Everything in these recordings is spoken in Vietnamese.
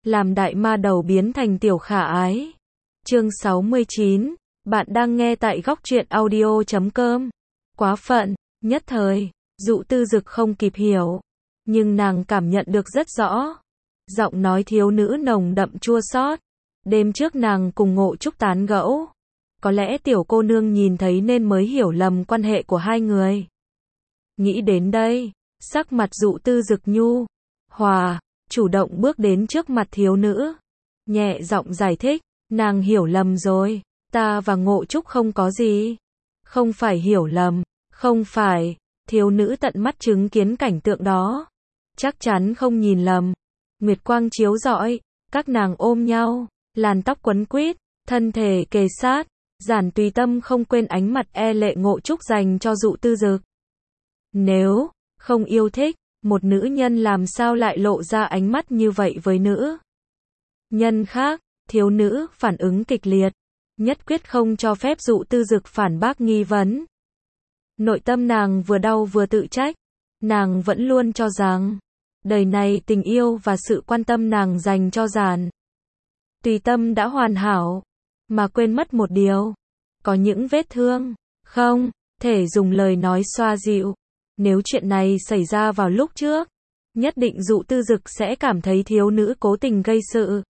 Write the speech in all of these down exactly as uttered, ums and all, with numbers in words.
làm đại ma đầu biến thành tiểu khả ái. Chương sáu mươi chín, bạn đang nghe tại góc truyện audio chấm com. Quá phận, nhất thời, Dụ Tư Dực không kịp hiểu, nhưng nàng cảm nhận được rất rõ. Giọng nói thiếu nữ nồng đậm chua xót. Đêm trước nàng cùng Ngộ Trúc tán gẫu, có lẽ tiểu cô nương nhìn thấy nên mới hiểu lầm quan hệ của hai người. Nghĩ đến đây, sắc mặt Dụ Tư Dực nhu hòa, chủ động bước đến trước mặt thiếu nữ, nhẹ giọng giải thích, nàng hiểu lầm rồi, ta và Ngộ Trúc không có gì. Không phải hiểu lầm, không phải, thiếu nữ tận mắt chứng kiến cảnh tượng đó, chắc chắn không nhìn lầm. Nguyệt quang chiếu rọi, các nàng ôm nhau, làn tóc quấn quýt, thân thể kề sát, Giản Tùy Tâm không quên ánh mặt e lệ Ngộ Trúc dành cho Dụ Tư Dực. Nếu không yêu thích, một nữ nhân làm sao lại lộ ra ánh mắt như vậy với nữ nhân khác? Thiếu nữ phản ứng kịch liệt, nhất quyết không cho phép Dụ Tư Dực phản bác nghi vấn. Nội tâm nàng vừa đau vừa tự trách, nàng vẫn luôn cho rằng đời này tình yêu và sự quan tâm nàng dành cho Giản Tùy Tâm đã hoàn hảo, mà quên mất một điều, có những vết thương không thể dùng lời nói xoa dịu. Nếu chuyện này xảy ra vào lúc trước, nhất định Dụ Tư Dực sẽ cảm thấy thiếu nữ cố tình gây sự,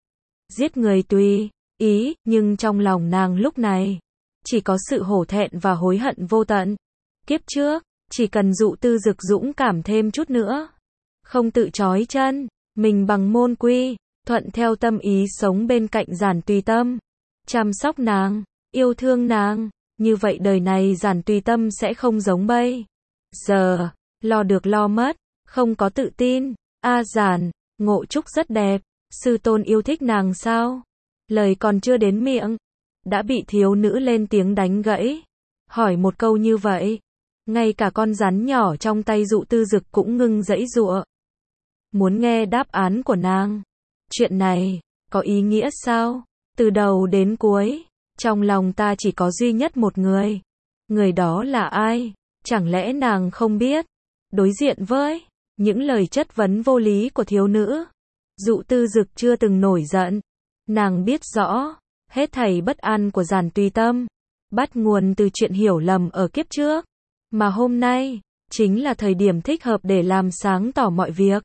giết người tùy ý, nhưng trong lòng nàng lúc này chỉ có sự hổ thẹn và hối hận vô tận. Kiếp trước, chỉ cần Dụ Tư Dực dũng cảm thêm chút nữa, không tự trói chân mình bằng môn quy, thuận theo tâm ý sống bên cạnh Giản Tùy Tâm, chăm sóc nàng, yêu thương nàng, như vậy đời này Giản Tùy Tâm sẽ không giống bây giờ, lo được lo mất, không có tự tin. A Giản, Ngộ Trúc rất đẹp, sư tôn yêu thích nàng sao? Lời còn chưa đến miệng, đã bị thiếu nữ lên tiếng đánh gãy. Hỏi một câu như vậy, ngay cả con rắn nhỏ trong tay Dụ Tư Dực cũng ngưng giãy giụa, muốn nghe đáp án của nàng. Chuyện này có ý nghĩa sao? Từ đầu đến cuối, trong lòng ta chỉ có duy nhất một người. Người đó là ai? Chẳng lẽ nàng không biết? Đối diện với những lời chất vấn vô lý của thiếu nữ, Dụ Tư Dực chưa từng nổi giận. Nàng biết rõ, hết thảy bất an của Giản Tùy Tâm bắt nguồn từ chuyện hiểu lầm ở kiếp trước, mà hôm nay chính là thời điểm thích hợp để làm sáng tỏ mọi việc.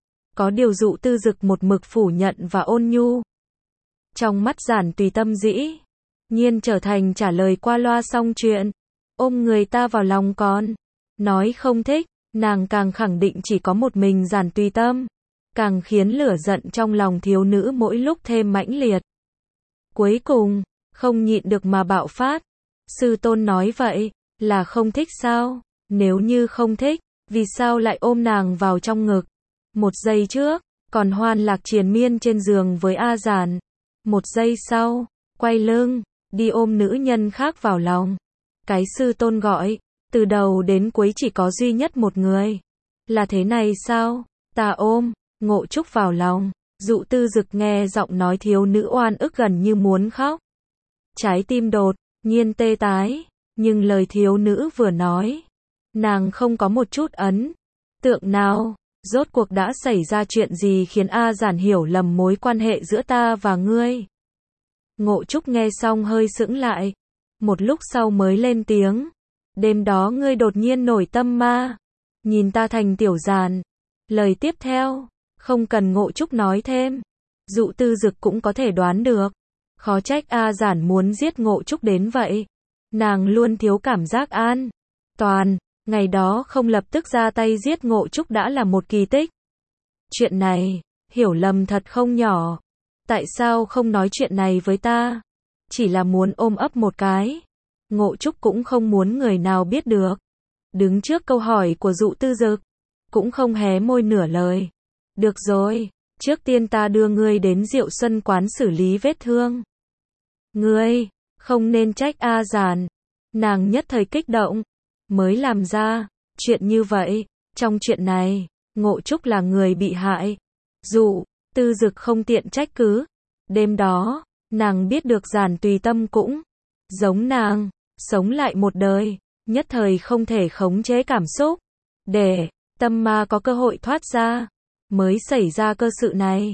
Có điều Dụ Tư Dực một mực phủ nhận và ôn nhu. Trong mắt Giản Tùy Tâm dĩ nhiên trở thành trả lời qua loa xong chuyện, ôm người ta vào lòng còn nói không thích. Nàng càng khẳng định chỉ có một mình Giản Tùy Tâm, càng khiến lửa giận trong lòng thiếu nữ mỗi lúc thêm mãnh liệt. Cuối cùng, không nhịn được mà bạo phát. Sư tôn nói vậy, là không thích sao? Nếu như không thích, vì sao lại ôm nàng vào trong ngực? Một giây trước, còn hoan lạc triền miên trên giường với A Giản. Một giây sau, quay lưng, đi ôm nữ nhân khác vào lòng. Cái sư tôn gọi, từ đầu đến cuối chỉ có duy nhất một người. Là thế này sao? Ta ôm Ngộ Trúc vào lòng. Dụ Tư Dực nghe giọng nói thiếu nữ oan ức gần như muốn khóc. Trái tim đột nhiên tê tái, nhưng lời thiếu nữ vừa nói, nàng không có một chút ấn tượng nào. Rốt cuộc đã xảy ra chuyện gì khiến A Giản hiểu lầm mối quan hệ giữa ta và ngươi? Ngộ Trúc nghe xong hơi sững lại, một lúc sau mới lên tiếng. Đêm đó ngươi đột nhiên nổi tâm ma, nhìn ta thành tiểu Giản. Lời tiếp theo, không cần Ngộ Trúc nói thêm, Dụ Tư Dực cũng có thể đoán được. Khó trách A Giản muốn giết Ngộ Trúc đến vậy. Nàng luôn thiếu cảm giác an toàn, ngày đó không lập tức ra tay giết Ngộ Trúc đã là một kỳ tích. Chuyện này, hiểu lầm thật không nhỏ. Tại sao không nói chuyện này với ta? Chỉ là muốn ôm ấp một cái. Ngộ Trúc cũng không muốn người nào biết được. Đứng trước câu hỏi của Dụ Tư Dực, cũng không hé môi nửa lời. Được rồi, trước tiên ta đưa ngươi đến Diệu Xuân quán xử lý vết thương. Ngươi không nên trách A Giản. Nàng nhất thời kích động, mới làm ra chuyện như vậy. Trong chuyện này, Ngộ Trúc là người bị hại. Dụ Tư Dực không tiện trách cứ. Đêm đó, nàng biết được Giản Tùy Tâm cũng giống nàng, sống lại một đời, nhất thời không thể khống chế cảm xúc, để tâm ma có cơ hội thoát ra, mới xảy ra cơ sự này.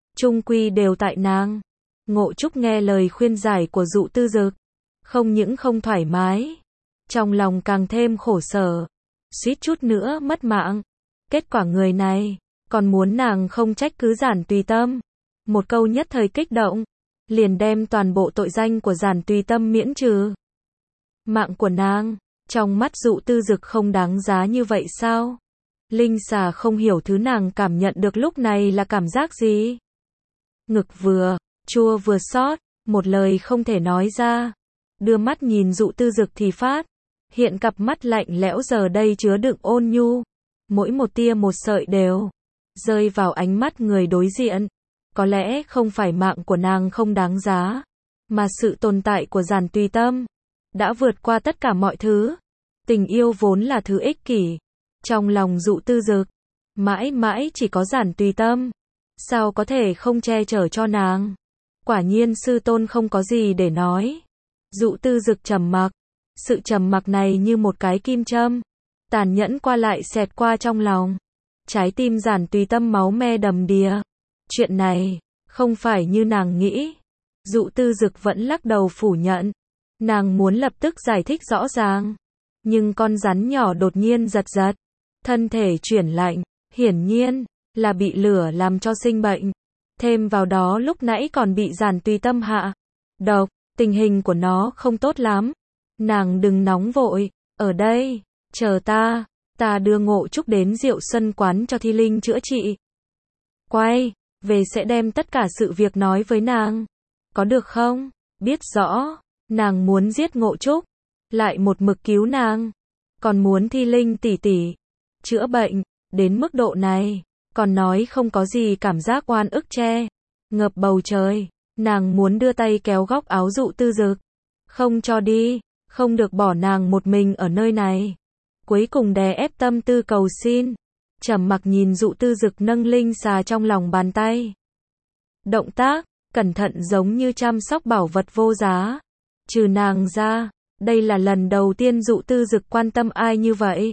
chung quy đều tại nàng. Ngộ Trúc nghe lời khuyên giải của Dụ Tư Dực, không những không thoải mái, trong lòng càng thêm khổ sở, suýt chút nữa mất mạng. Kết quả người này còn muốn nàng không trách cứ Giản Tùy Tâm. Một câu nhất thời kích động, liền đem toàn bộ tội danh của Giản Tùy Tâm miễn trừ. Mạng của nàng, trong mắt Dụ Tư Dực không đáng giá như vậy sao? Linh xà không hiểu thứ nàng cảm nhận được lúc này là cảm giác gì. Ngực vừa chua vừa xót, một lời không thể nói ra. Đưa mắt nhìn Dụ Tư Dực thì phát hiện cặp mắt lạnh lẽo giờ đây chứa đựng ôn nhu, mỗi một tia một sợi đều rơi vào ánh mắt người đối diện. Có lẽ không phải mạng của nàng không đáng giá, mà sự tồn tại của Giản Tùy Tâm đã vượt qua tất cả mọi thứ. Tình yêu vốn là thứ ích kỷ. Trong lòng Dụ Tư Dực, mãi mãi chỉ có Giản Tùy Tâm. Sao có thể không che chở cho nàng? Quả nhiên sư tôn không có gì để nói. Dụ Tư Dực trầm mặc. Sự trầm mặc này như một cái kim châm, tàn nhẫn qua lại xẹt qua trong lòng. Trái tim Giản Tùy Tâm máu me đầm đìa. Chuyện này không phải như nàng nghĩ. Dụ Tư Dực vẫn lắc đầu phủ nhận. Nàng muốn lập tức giải thích rõ ràng, nhưng con rắn nhỏ đột nhiên giật giật, thân thể chuyển lạnh, hiển nhiên là bị lửa làm cho sinh bệnh. Thêm vào đó lúc nãy còn bị Giản Tùy Tâm hạ độc, tình hình của nó không tốt lắm. Nàng đừng nóng vội, ở đây, chờ ta, ta đưa Ngộ Trúc đến Diệu Sân quán cho Thi Linh chữa trị. Quay về sẽ đem tất cả sự việc nói với nàng. Có được không? Biết rõ, nàng muốn giết Ngộ Trúc, lại một mực cứu nàng, còn muốn Thi Linh tỷ tỷ chữa bệnh, đến mức độ này, còn nói không có gì cảm giác oan ức che ngập bầu trời. Nàng muốn đưa tay kéo góc áo Dụ Tư Dực, không cho đi, không được bỏ nàng một mình ở nơi này. Cuối cùng đè ép tâm tư cầu xin, trầm mặc nhìn Dụ Tư Dực nâng linh xà trong lòng bàn tay. Động tác cẩn thận giống như chăm sóc bảo vật vô giá. Trừ nàng ra, đây là lần đầu tiên Dụ Tư Dực quan tâm ai như vậy.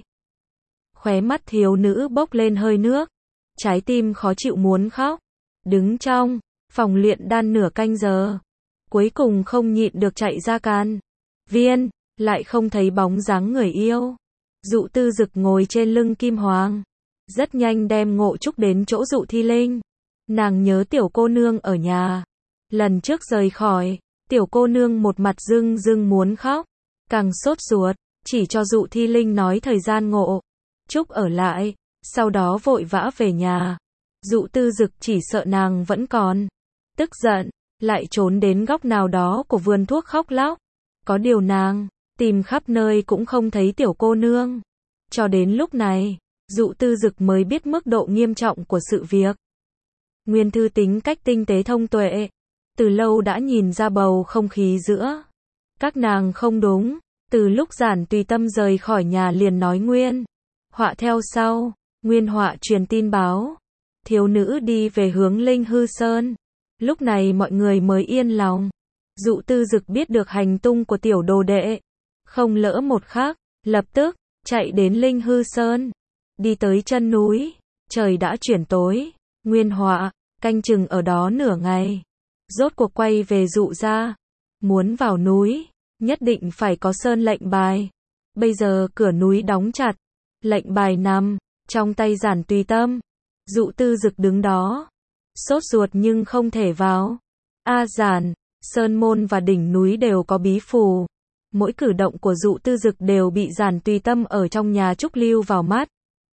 Khóe mắt thiếu nữ bốc lên hơi nước, trái tim khó chịu muốn khóc. Đứng trong phòng luyện đan nửa canh giờ, cuối cùng không nhịn được chạy ra can viên, lại không thấy bóng dáng người yêu. Dụ Tư Dực ngồi trên lưng Kim Hoàng, rất nhanh đem Ngộ Trúc đến chỗ Dụ Thi Linh. Nàng nhớ tiểu cô nương ở nhà, lần trước rời khỏi, tiểu cô nương một mặt rưng rưng muốn khóc, càng sốt ruột, chỉ cho Dụ Thi Linh nói thời gian Ngộ Trúc ở lại, sau đó vội vã về nhà. Dụ Tư Dực chỉ sợ nàng vẫn còn tức giận, lại trốn đến góc nào đó của vườn thuốc khóc lóc. Có điều nàng tìm khắp nơi cũng không thấy tiểu cô nương. Cho đến lúc này, Dụ Tư Dực mới biết mức độ nghiêm trọng của sự việc. Nguyên Thư tính cách tinh tế thông tuệ, từ lâu đã nhìn ra bầu không khí giữa các nàng không đúng. Từ lúc Giản Tùy Tâm rời khỏi nhà liền nói Nguyên Họa theo sau. Nguyên Họa truyền tin báo thiếu nữ đi về hướng Linh Hư Sơn. Lúc này mọi người mới yên lòng. Dụ Tư Dực biết được hành tung của tiểu đồ đệ, không lỡ một khắc, lập tức chạy đến Linh Hư Sơn. Đi tới chân núi, trời đã chuyển tối. Nguyên Họa canh chừng ở đó nửa ngày, rốt cuộc quay về Dụ gia. Muốn vào núi, nhất định phải có sơn lệnh bài. Bây giờ cửa núi đóng chặt, lệnh bài nằm trong tay Giản Tùy Tâm. Dụ Tư Dực đứng đó, sốt ruột nhưng không thể vào. A Giản, sơn môn và đỉnh núi đều có bí phù. Mỗi cử động của Dụ Tư Dực đều bị Giản Tùy Tâm ở trong nhà Trúc lưu vào mắt.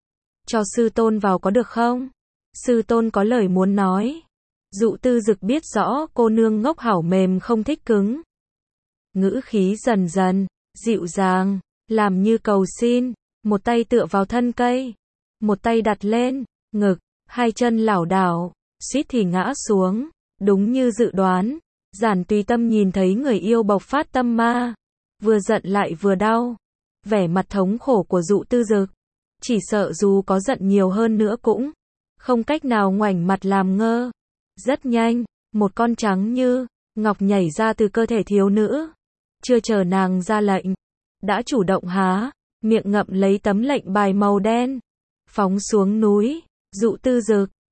Cho sư tôn vào có được không? Sư tôn có lời muốn nói. Dụ Tư Dực biết rõ cô nương ngốc hảo mềm không thích cứng. Ngữ khí dần dần dịu dàng, làm như cầu xin, một tay tựa vào thân cây, một tay đặt lên ngực, hai chân lảo đảo, suýt thì ngã xuống. Đúng như dự đoán, Giản Tùy Tâm nhìn thấy người yêu bộc phát tâm ma, vừa giận lại vừa đau. Vẻ mặt thống khổ của Dụ Tư Dực, chỉ sợ dù có giận nhiều hơn nữa cũng không cách nào ngoảnh mặt làm ngơ. Rất nhanh, một con trắng như ngọc nhảy ra từ cơ thể thiếu nữ. Chưa chờ nàng ra lệnh, đã chủ động há miệng ngậm lấy tấm lệnh bài màu đen, phóng xuống núi. Dụ Tư Dực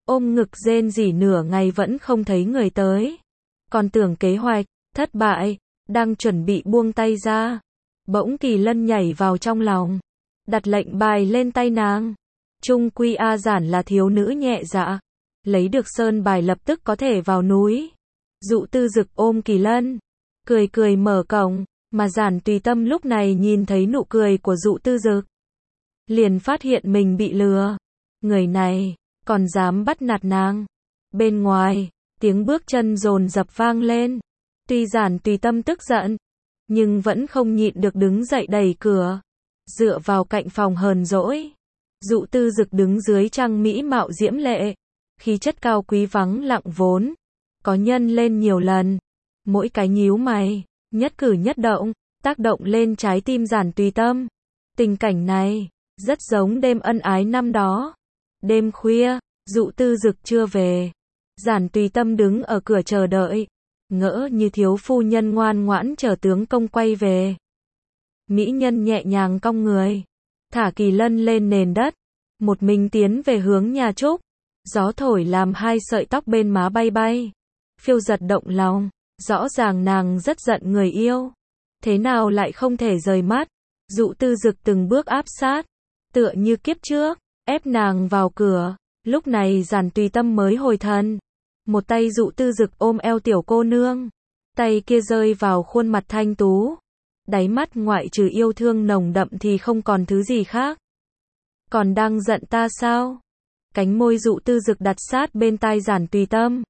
ôm ngực rên rỉ nửa ngày vẫn không thấy người tới. Còn tưởng kế hoạch thất bại, đang chuẩn bị buông tay ra, bỗng Kỳ Lân nhảy vào trong lòng, đặt lệnh bài lên tay nàng. Trung quy A Giản là thiếu nữ nhẹ dạ, lấy được sơn bài lập tức có thể vào núi. Dụ Tư Dực ôm Kỳ Lân, cười cười mở cổng, mà Giản Tùy Tâm lúc này nhìn thấy nụ cười của Dụ Tư Dực, liền phát hiện mình bị lừa. Người này còn dám bắt nạt nàng. Bên ngoài, tiếng bước chân dồn dập vang lên. Tuy Giản Tùy Tâm tức giận, nhưng vẫn không nhịn được đứng dậy đẩy cửa, dựa vào cạnh phòng hờn dỗi. Dụ Tư Dực đứng dưới trăng mỹ mạo diễm lệ, khí chất cao quý vắng lặng vốn có nhân lên nhiều lần, mỗi cái nhíu mày, nhất cử nhất động, tác động lên trái tim Giản Tùy Tâm. Tình cảnh này rất giống đêm ân ái năm đó. Đêm khuya, Dụ Tư Dực chưa về, Giản Tùy Tâm đứng ở cửa chờ đợi, ngỡ như thiếu phu nhân ngoan ngoãn chờ tướng công quay về. Mỹ nhân nhẹ nhàng cong người, thả Kỳ Lân lên nền đất, một mình tiến về hướng nhà Trúc. Gió thổi làm hai sợi tóc bên má bay bay, phiêu giật động lòng. Rõ ràng nàng rất giận người yêu, thế nào lại không thể rời mắt. Dụ Tư Dực từng bước áp sát, tựa như kiếp trước, ép nàng vào cửa. Lúc này Giản Tùy Tâm mới hồi thần, một tay Dụ Tư Dực ôm eo tiểu cô nương, tay kia rơi vào khuôn mặt thanh tú, đáy mắt ngoại trừ yêu thương nồng đậm thì không còn thứ gì khác. Còn đang giận ta sao? Cánh môi Dụ Tư Dực đặt sát bên tai Giản Tùy Tâm,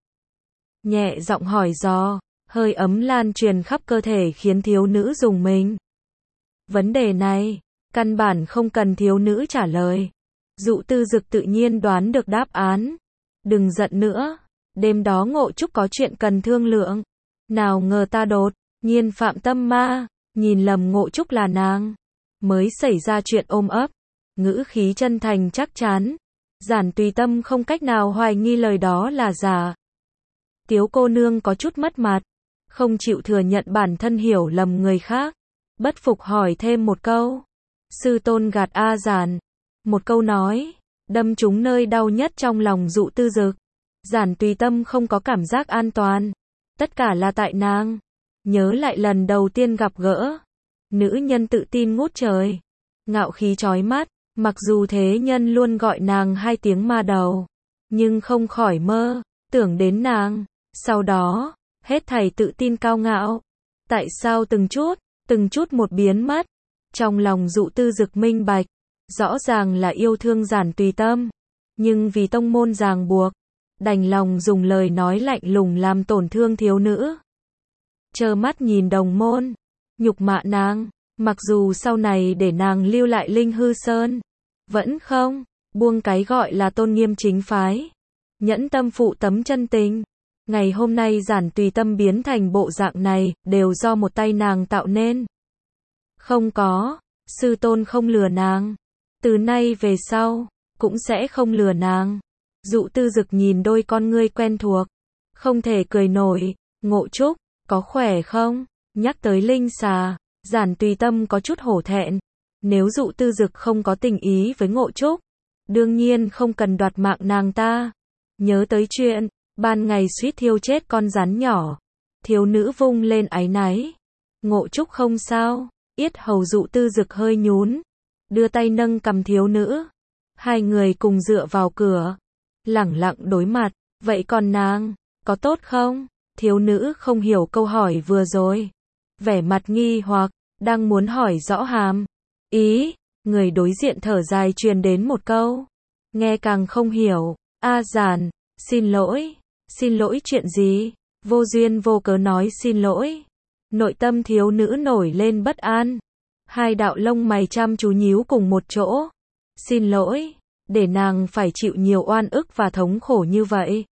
nhẹ giọng hỏi dò, hơi ấm lan truyền khắp cơ thể khiến thiếu nữ rùng mình. Vấn đề này, căn bản không cần thiếu nữ trả lời. Dụ Tư Dực tự nhiên đoán được đáp án. Đừng giận nữa, đêm đó Ngộ Trúc có chuyện cần thương lượng. Nào ngờ ta đột nhiên phạm tâm ma, nhìn lầm Ngộ Trúc là nàng, mới xảy ra chuyện ôm ấp. Ngữ khí chân thành chắc chắn, Giản Tùy Tâm không cách nào hoài nghi lời đó là giả. Tiếu cô nương có chút mất mặt, không chịu thừa nhận bản thân hiểu lầm người khác, bất phục hỏi thêm một câu. Sư tôn gạt A Giản. Một câu nói, đâm trúng nơi đau nhất trong lòng Dụ Tư Dực. Giản Tùy Tâm không có cảm giác an toàn. Tất cả là tại nàng. Nhớ lại lần đầu tiên gặp gỡ. Nữ nhân tự tin ngút trời, ngạo khí chói mắt. Mặc dù thế nhân luôn gọi nàng hai tiếng ma đầu, nhưng không khỏi mơ tưởng đến nàng. Sau đó, hết thảy tự tin cao ngạo, tại sao từng chút, từng chút một biến mất. Trong lòng Dụ Tư Dực minh bạch, rõ ràng là yêu thương Giản Tùy Tâm, nhưng vì tông môn ràng buộc, đành lòng dùng lời nói lạnh lùng làm tổn thương thiếu nữ. Trơ mắt nhìn đồng môn nhục mạ nàng, mặc dù sau này để nàng lưu lại Linh Hư Sơn, vẫn không buông cái gọi là tôn nghiêm chính phái, nhẫn tâm phụ tấm chân tình. Ngày hôm nay Giản Tùy Tâm biến thành bộ dạng này, đều do một tay nàng tạo nên. Không có, sư tôn không lừa nàng, từ nay về sau, cũng sẽ không lừa nàng. Dụ Tư Dực nhìn đôi con ngươi quen thuộc, không thể cười nổi. Ngộ Trúc, có khỏe không? Nhắc tới linh xà, Giản Tùy Tâm có chút hổ thẹn. Nếu Dụ Tư Dực không có tình ý với Ngộ Trúc, đương nhiên không cần đoạt mạng nàng ta. Nhớ tới chuyện ban ngày suýt thiêu chết con rắn nhỏ, thiếu nữ vung lên áy náy. Ngộ Trúc không sao. Yết hầu Dụ Tư Dực hơi nhún, đưa tay nâng cầm thiếu nữ. Hai người cùng dựa vào cửa, lẳng lặng đối mặt. Vậy còn nàng, có tốt không? Thiếu nữ không hiểu câu hỏi vừa rồi, vẻ mặt nghi hoặc, đang muốn hỏi rõ hàm ý. Người đối diện thở dài truyền đến một câu, nghe càng không hiểu. A Giản, xin lỗi. Xin lỗi chuyện gì? Vô duyên vô cớ nói xin lỗi. Nội tâm thiếu nữ nổi lên bất an, hai đạo lông mày chăm chú nhíu cùng một chỗ. Xin lỗi, để nàng phải chịu nhiều oan ức và thống khổ như vậy.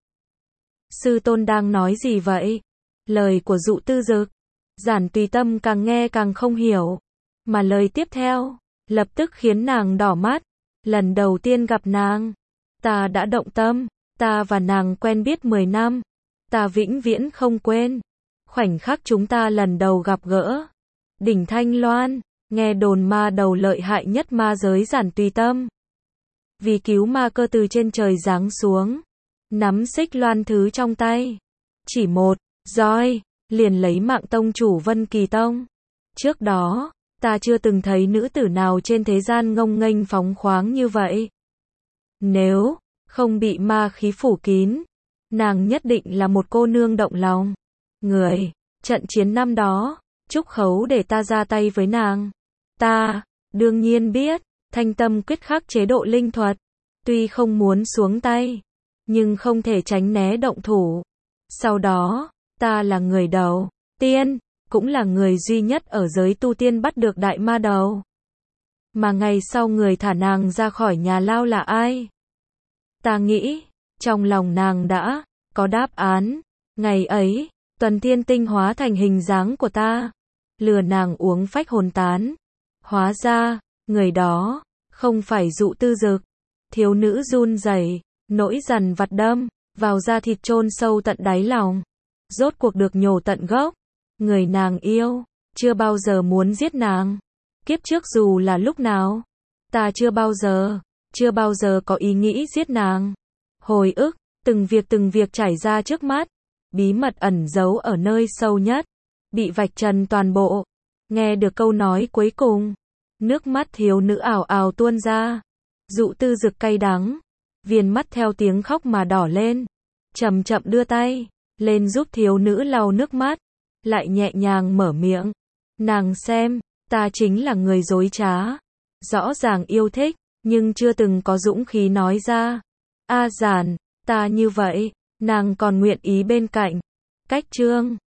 Sư tôn đang nói gì vậy? Lời của Dụ Tư Dực, Giản Tùy Tâm càng nghe càng không hiểu, mà lời tiếp theo, lập tức khiến nàng đỏ mắt. Lần đầu tiên gặp nàng, ta đã động tâm, ta và nàng quen biết mười năm, ta vĩnh viễn không quên. Khoảnh khắc chúng ta lần đầu gặp gỡ, đỉnh Thanh Loan, nghe đồn ma đầu lợi hại nhất ma giới Giản Tùy Tâm, vì cứu ma cơ từ trên trời giáng xuống, nắm xích loan thứ trong tay. Chỉ một roi, liền lấy mạng tông chủ Vân Kỳ Tông. Trước đó, ta chưa từng thấy nữ tử nào trên thế gian ngông nghênh phóng khoáng như vậy. Nếu không bị ma khí phủ kín, nàng nhất định là một cô nương động lòng. Người, trận chiến năm đó, Trúc Khấu để ta ra tay với nàng. Ta, đương nhiên biết, Thanh Tâm quyết khắc chế độ linh thuật. Tuy không muốn xuống tay, nhưng không thể tránh né động thủ. Sau đó, ta là người đầu tiên, cũng là người duy nhất ở giới tu tiên bắt được đại ma đầu. Mà ngày sau người thả nàng ra khỏi nhà lao là ai? Ta nghĩ, trong lòng nàng đã có đáp án. Ngày ấy, Tuần Thiên Tinh hóa thành hình dáng của ta, lừa nàng uống phách hồn tán. Hóa ra, người đó không phải Dụ Tư Dực. Thiếu nữ run rẩy, nỗi dằn vặt đâm vào da thịt chôn sâu tận đáy lòng, rốt cuộc được nhổ tận gốc. Người nàng yêu chưa bao giờ muốn giết nàng. Kiếp trước dù là lúc nào, ta chưa bao giờ, chưa bao giờ có ý nghĩ giết nàng. Hồi ức, từng việc từng việc trải ra trước mắt, bí mật ẩn giấu ở nơi sâu nhất, bị vạch trần toàn bộ. Nghe được câu nói cuối cùng, nước mắt thiếu nữ ào ào tuôn ra. Dụ Tư Dực cay đắng, viền mắt theo tiếng khóc mà đỏ lên, chậm chậm đưa tay lên giúp thiếu nữ lau nước mắt, lại nhẹ nhàng mở miệng. Nàng xem, ta chính là người dối trá, rõ ràng yêu thích, nhưng chưa từng có dũng khí nói ra. A Giản, ta như vậy, nàng còn nguyện ý bên cạnh. Cách chương